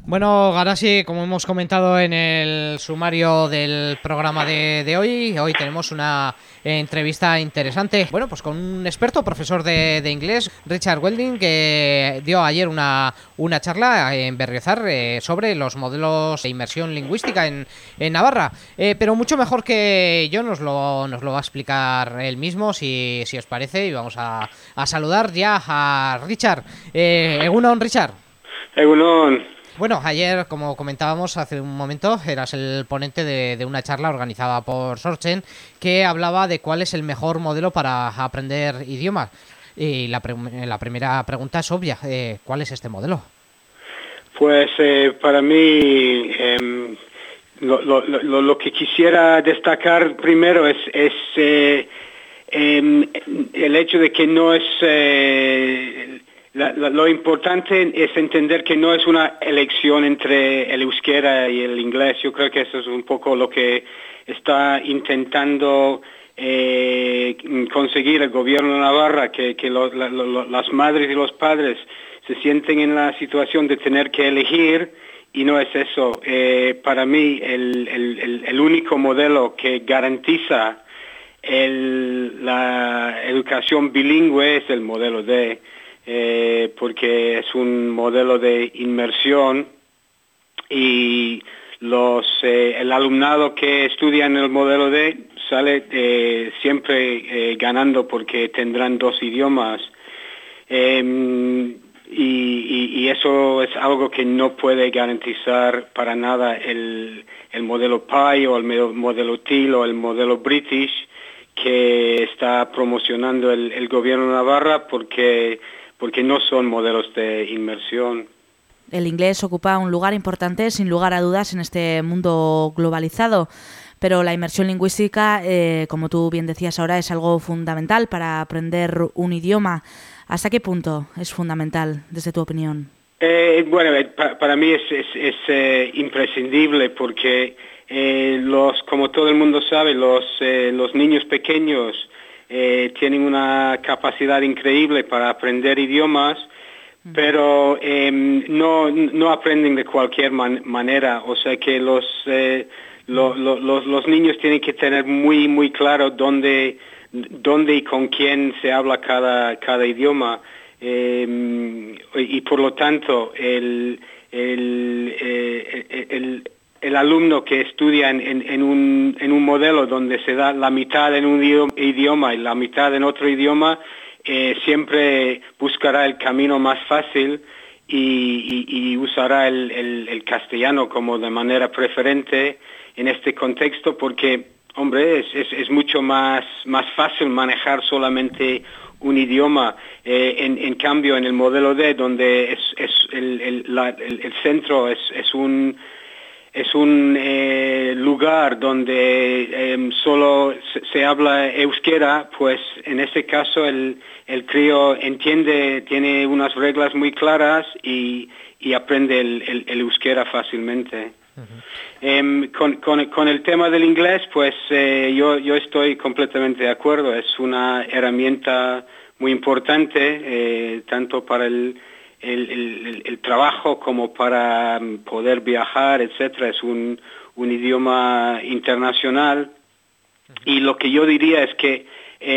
Bueno, Garasi, como hemos comentado en el sumario del programa de hoy tenemos una entrevista interesante. Bueno, pues con un experto, profesor de inglés, Richard Welding, que dio ayer una charla en Berriozar sobre los modelos de inmersión lingüística en Navarra. Pero mucho mejor que yo nos lo va a explicar él mismo, si os parece, y vamos a saludar ya a Richard. Egunon, Richard. Egunon. Bueno, ayer, como comentábamos hace un momento, eras el ponente de una charla organizada por Sorchen que hablaba de cuál es el mejor modelo para aprender idiomas. Y la primera pregunta es obvia, ¿cuál es este modelo? Pues para mí lo que quisiera destacar primero es el hecho de que no es... lo importante es entender que no es una elección entre el euskera y el inglés. Yo creo que eso es un poco lo que está intentando conseguir el gobierno de Navarra, que las madres y los padres se sienten en la situación de tener que elegir, y no es eso. Para mí el único modelo que garantiza la educación bilingüe es el modelo D. Porque es un modelo de inmersión y el alumnado que estudia en el modelo D sale siempre ganando porque tendrán dos idiomas. Y eso es algo que no puede garantizar para nada el modelo PI o el modelo TIL o el modelo British que está promocionando el gobierno de Navarra, porque no son modelos de inmersión. El inglés ocupa un lugar importante, sin lugar a dudas, en este mundo globalizado, pero la inmersión lingüística, como tú bien decías ahora, es algo fundamental para aprender un idioma. ¿Hasta qué punto es fundamental, desde tu opinión? Bueno, para mí es imprescindible porque como todo el mundo sabe, los niños pequeños tienen una capacidad increíble para aprender idiomas, pero no aprenden de cualquier manera. O sea que los niños tienen que tener muy claro dónde y con quién se habla cada idioma. Y por lo tanto el alumno que estudia en un modelo donde se da la mitad en un idioma y la mitad en otro idioma, siempre buscará el camino más fácil y usará el castellano como de manera preferente en este contexto, porque, hombre, es mucho más fácil manejar solamente un idioma. En cambio, en el modelo D, donde el centro es un lugar donde solo se habla euskera, pues en ese caso el crío tiene unas reglas muy claras y aprende el euskera fácilmente. Con el tema del inglés, pues yo estoy completamente de acuerdo. Es una herramienta muy importante, tanto para el trabajo como para poder viajar, etcétera. Es un idioma internacional, y lo que yo diría es que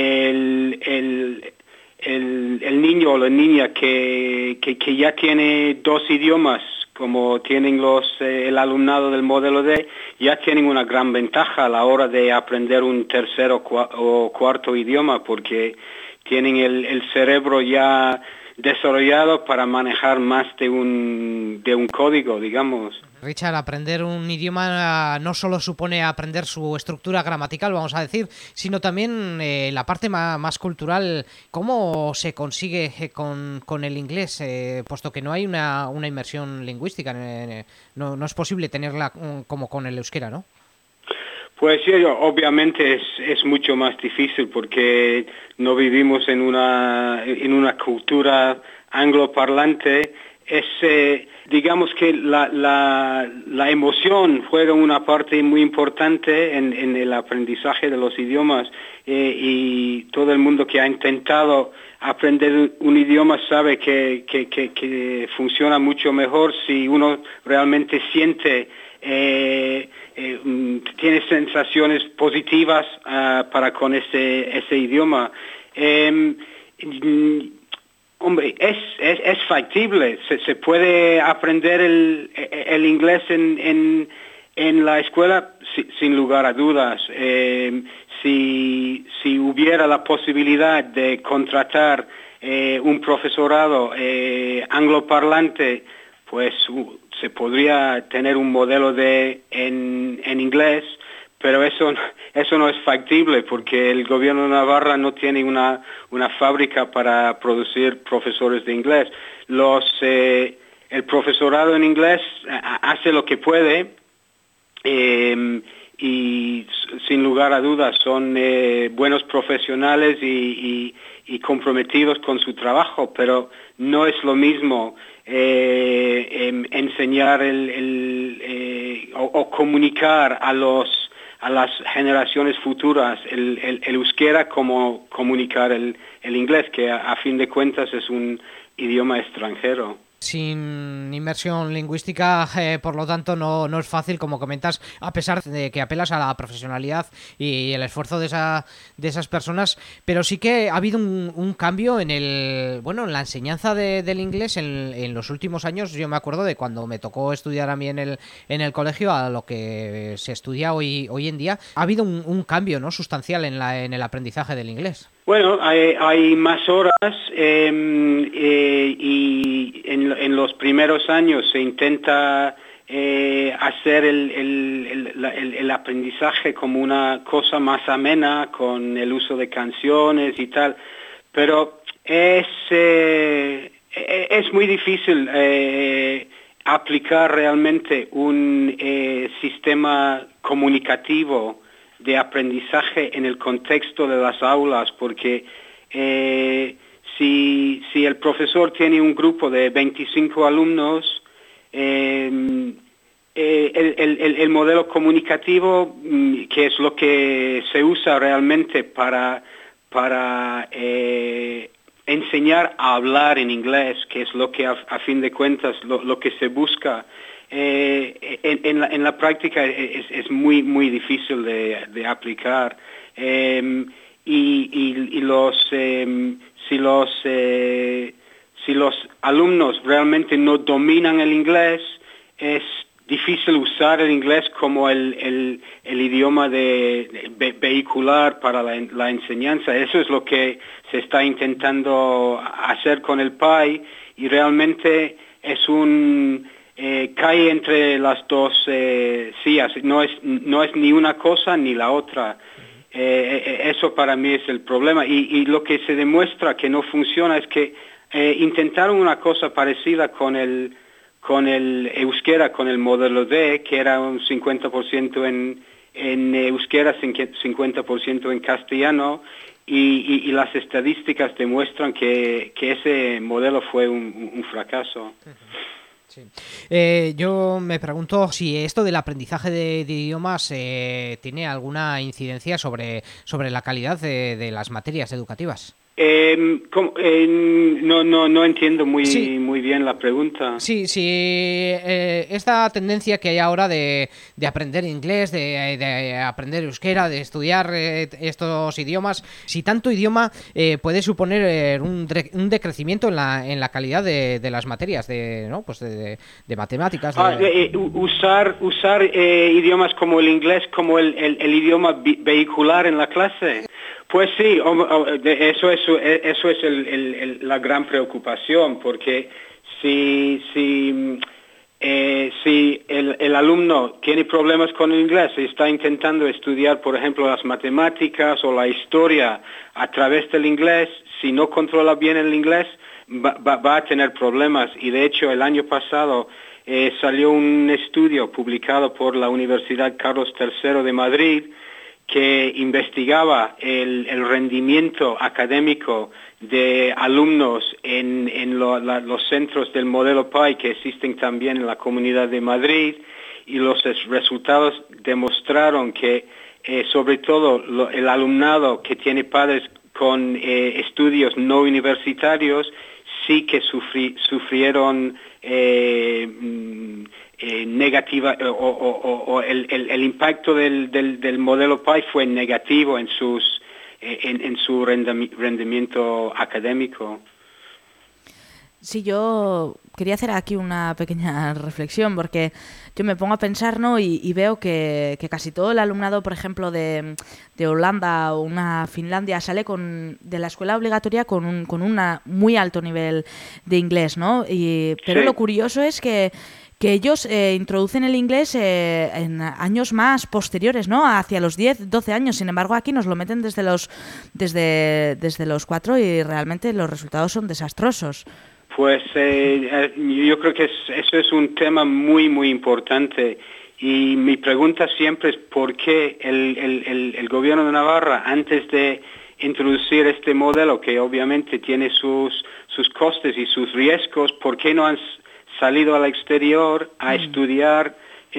el niño o la niña que ya tiene dos idiomas, como tienen el alumnado del modelo D, ya tienen una gran ventaja a la hora de aprender un tercero o cuarto idioma, porque tienen el cerebro ya desarrollado para manejar más de un código, digamos. Richard, aprender un idioma no solo supone aprender su estructura gramatical, vamos a decir, sino también la parte más cultural. ¿Cómo se consigue con el inglés? Puesto que no hay una inmersión lingüística, no es posible tenerla como con el euskera, ¿no? Pues sí, obviamente es mucho más difícil porque no vivimos en una cultura angloparlante. Digamos que la emoción juega una parte muy importante en el aprendizaje de los idiomas y todo el mundo que ha intentado aprender un idioma sabe que funciona mucho mejor si uno realmente siente, tiene sensaciones positivas para con ese idioma. Hombre, es factible, se puede aprender el inglés en la escuela sin lugar a dudas. Si hubiera la posibilidad de contratar un profesorado angloparlante, pues se podría tener un modelo en inglés, pero eso no es factible porque el gobierno de Navarra no tiene una fábrica para producir profesores de inglés. El profesorado en inglés hace lo que puede y sin lugar a dudas son buenos profesionales y comprometidos con su trabajo, pero no es lo mismo enseñar o comunicar a las generaciones futuras el euskera como comunicar el inglés, que a fin de cuentas es un idioma extranjero. Sin inmersión lingüística, por lo tanto, no es fácil, como comentas, a pesar de que apelas a la profesionalidad y el esfuerzo de esas personas, pero sí que ha habido un cambio en en la enseñanza del inglés en los últimos años. Yo me acuerdo de cuando me tocó estudiar a mí en el colegio a lo que se estudia hoy en día. Ha habido un cambio, ¿no?, sustancial en el aprendizaje del inglés. Bueno, hay más horas y en los primeros años se intenta hacer el aprendizaje como una cosa más amena con el uso de canciones y tal, pero es muy difícil aplicar realmente un sistema comunicativo de aprendizaje en el contexto de las aulas, porque si el profesor tiene un grupo de 25 alumnos, el modelo comunicativo, que es lo que se usa realmente para enseñar a hablar en inglés, que es lo que a fin de cuentas lo que se busca, en la práctica es muy difícil de aplicar. Si los alumnos realmente no dominan el inglés, es difícil usar el inglés como el idioma vehicular para la enseñanza. Eso es lo que se está intentando hacer con el PAI y realmente es cae entre las dos sillas, no es ni una cosa ni la otra. Eso para mí es el problema y lo que se demuestra que no funciona es que intentaron una cosa parecida con el euskera, con el modelo D, que era un 50% en euskera, 50% en castellano, y las estadísticas demuestran que ese modelo fue un fracaso. Sí. Yo me pregunto si esto del aprendizaje de idiomas tiene alguna incidencia sobre la calidad de las materias educativas. No entiendo muy bien la pregunta. Sí, esta tendencia que hay ahora de aprender inglés, de aprender euskera, de estudiar estos idiomas, si tanto idioma puede suponer un decrecimiento en la calidad de las materias, de matemáticas. Usar idiomas como el inglés como el idioma vehicular en la clase. Pues sí, eso es la gran preocupación, porque si el alumno tiene problemas con el inglés y está intentando estudiar, por ejemplo, las matemáticas o la historia a través del inglés, si no controla bien el inglés, va a tener problemas. Y de hecho, el año pasado salió un estudio publicado por la Universidad Carlos III de Madrid, que investigaba el rendimiento académico de alumnos en los centros del modelo PAI que existen también en la Comunidad de Madrid, y los resultados demostraron que sobre todo el alumnado que tiene padres con estudios no universitarios sí que sufrieron negativa, o el impacto del modelo PAI fue negativo en su rendimiento académico. Sí, yo quería hacer aquí una pequeña reflexión, porque yo me pongo a pensar, ¿no? y veo que casi todo el alumnado, por ejemplo, de Holanda o una Finlandia sale de la escuela obligatoria con un muy alto nivel de inglés, ¿no? Pero sí, lo curioso es que ellos introducen el inglés en años más posteriores, ¿no? Hacia los 10, 12 años. Sin embargo, aquí nos lo meten desde los 4 y realmente los resultados son desastrosos. Pues yo creo que eso es un tema muy, muy importante. Y mi pregunta siempre es por qué el gobierno de Navarra, antes de introducir este modelo, que obviamente tiene sus costes y sus riesgos, ¿por qué no han salido al exterior a estudiar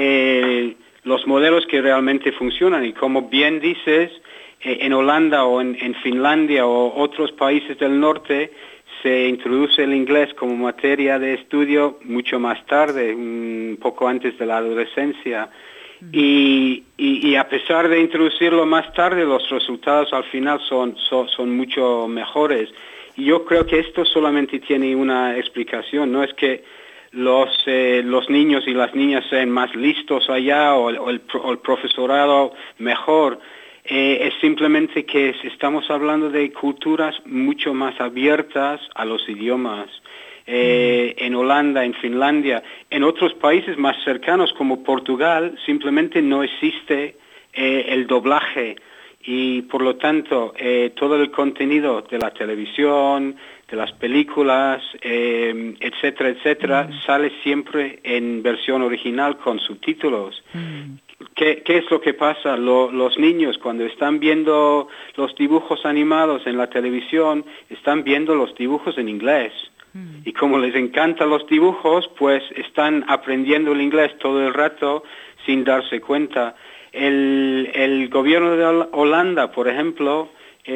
los modelos que realmente funcionan? Y como bien dices, en Holanda o en Finlandia o otros países del norte se introduce el inglés como materia de estudio mucho más tarde, un poco antes de la adolescencia. Y a pesar de introducirlo más tarde, los resultados al final son mucho mejores. Y yo creo que esto solamente tiene una explicación, no es que los niños y las niñas sean más listos allá o el profesorado mejor. Es simplemente que estamos hablando de culturas mucho más abiertas a los idiomas. En Holanda, en Finlandia, en otros países más cercanos como Portugal, simplemente no existe el doblaje, y por lo tanto todo el contenido de la televisión, de las películas, etcétera, etcétera, sale siempre en versión original con subtítulos. ¿Qué es lo que pasa? Los niños, cuando están viendo los dibujos animados en la televisión, están viendo los dibujos en inglés. Y como les encantan los dibujos, pues están aprendiendo el inglés todo el rato sin darse cuenta. El gobierno de Holanda, por ejemplo,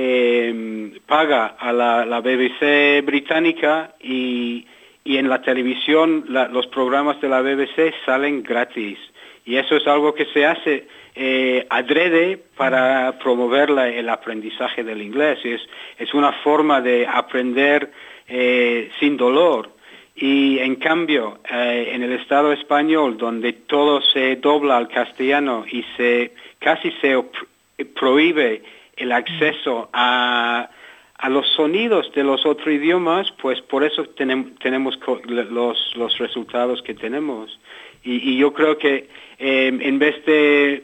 paga a la BBC británica, y en la televisión los programas de la BBC salen gratis. Y eso es algo que se hace adrede para promover el aprendizaje del inglés. Es una forma de aprender sin dolor. Y en cambio, en el Estado español, donde todo se dobla al castellano y casi se prohíbe el acceso a los sonidos de los otros idiomas, pues por eso tenemos los resultados que tenemos. Y yo creo que en vez de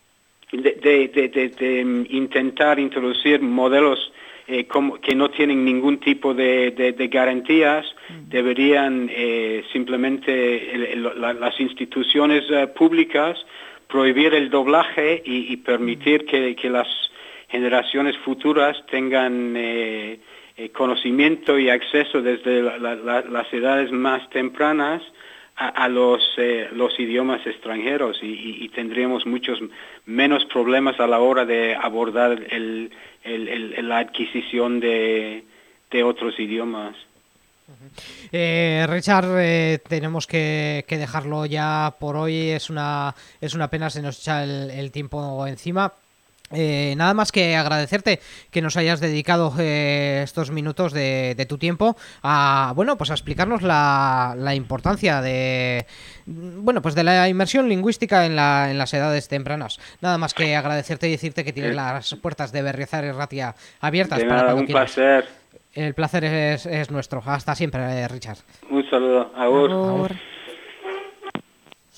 intentar introducir modelos que no tienen ningún tipo de garantías, deberían simplemente las instituciones públicas prohibir el doblaje y permitir que las generaciones futuras tengan conocimiento y acceso desde las edades más tempranas a los idiomas extranjeros, y tendríamos muchos menos problemas a la hora de abordar la adquisición de otros idiomas. Richard, tenemos que dejarlo ya por hoy. Es una pena, se nos echa el tiempo encima. Nada más que agradecerte que nos hayas dedicado estos minutos de tu tiempo a explicarnos la importancia de la inmersión lingüística en las edades tempranas. Nada más que agradecerte y decirte que tienes las puertas de Berriozar y Ratia abiertas para cuando quieras. Placer. El placer es nuestro. Hasta siempre, Richard. Un saludo. Agur. Agur.